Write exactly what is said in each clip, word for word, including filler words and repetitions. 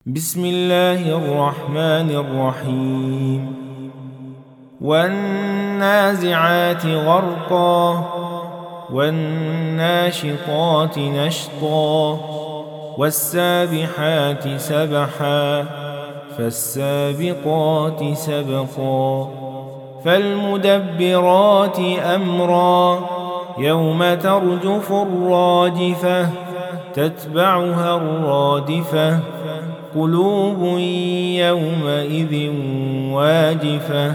بسم الله الرحمن الرحيم والنازعات غرقا والناشطات نشطا والسابحات سبحا فالسابقات سبقا فالمدبرات أمرا يوم ترجف الراجفة تتبعها الرادفة قلوب يومئذ واجفة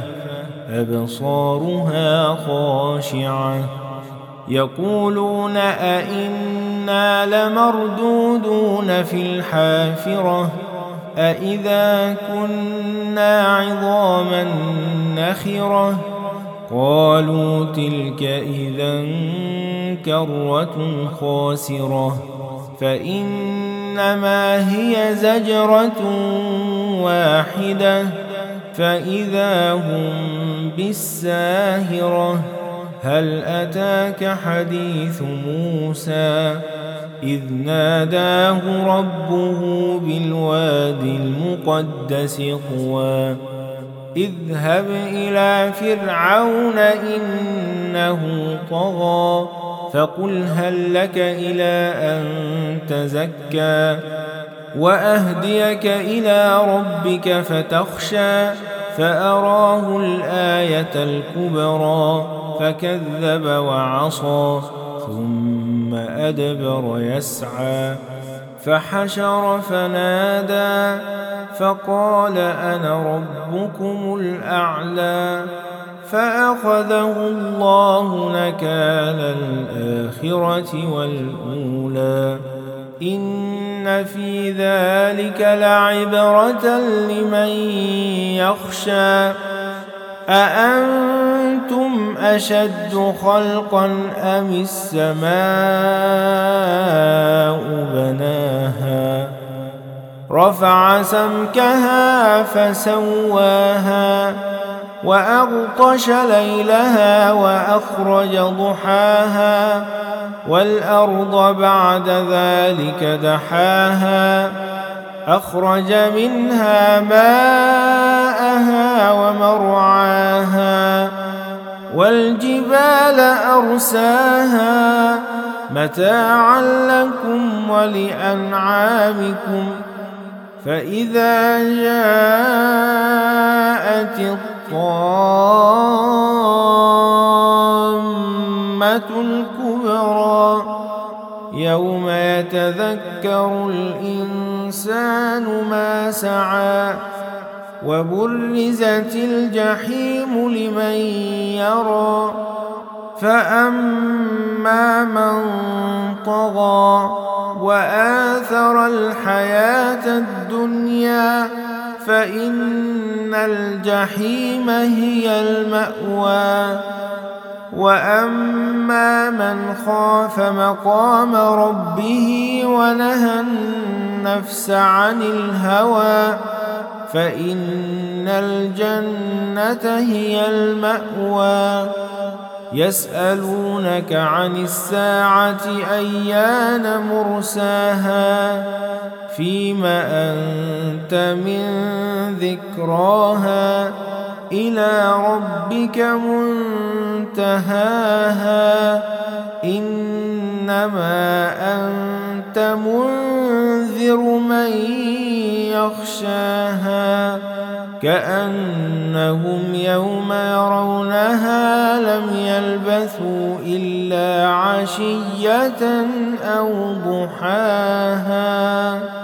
أبصارها خاشعة يقولون أئنا لمردودون في الحافرة أئذا كنا عظاما نخرة قالوا تلك إذا كرة خاسرة فإنما هي زجرة واحدة فإذا هم بالساهرة هل أتاك حديث موسى إذ ناداه ربه بالواد المقدس طوى اذهب إلى فرعون إنه طغى فقل هل لك إلى أن تزكى وأهديك إلى ربك فتخشى فأراه الآية الكبرى فكذب وعصى ثم أدبر يسعى فحشر فنادى فقال أنا ربكم الأعلى فأخذه الله نكال الآخرة والأولى إن في ذلك لعبرة لمن يخشى أأنتم أشد خلقا أم السماء بناها رفع سمكها فسواها وأغطش ليلها وأخرج ضحاها والأرض بعد ذلك دحاها أخرج منها ماءها ومرعاها والجبال أرساها متاعا لكم ولأنعامكم فإذا جاءت الطامة الكبرى يوم يتذكر الإنسان ما سعى وبرزت الجحيم لمن يرى فأما من طغى وآثر الحياة الدنيا فإن الجحيم هي المأوى وأما من خاف مقام ربه ونهى النفس عن الهوى فإن الجنة هي المأوى يسألونك عن الساعة أيان مرساها فيم أنت من ذكراها إلى ربك منتهاها إنما أنت منذر من يخشاها كأنهم يوم يرونها لم يلبثوا إلا عشية أو ضحاها.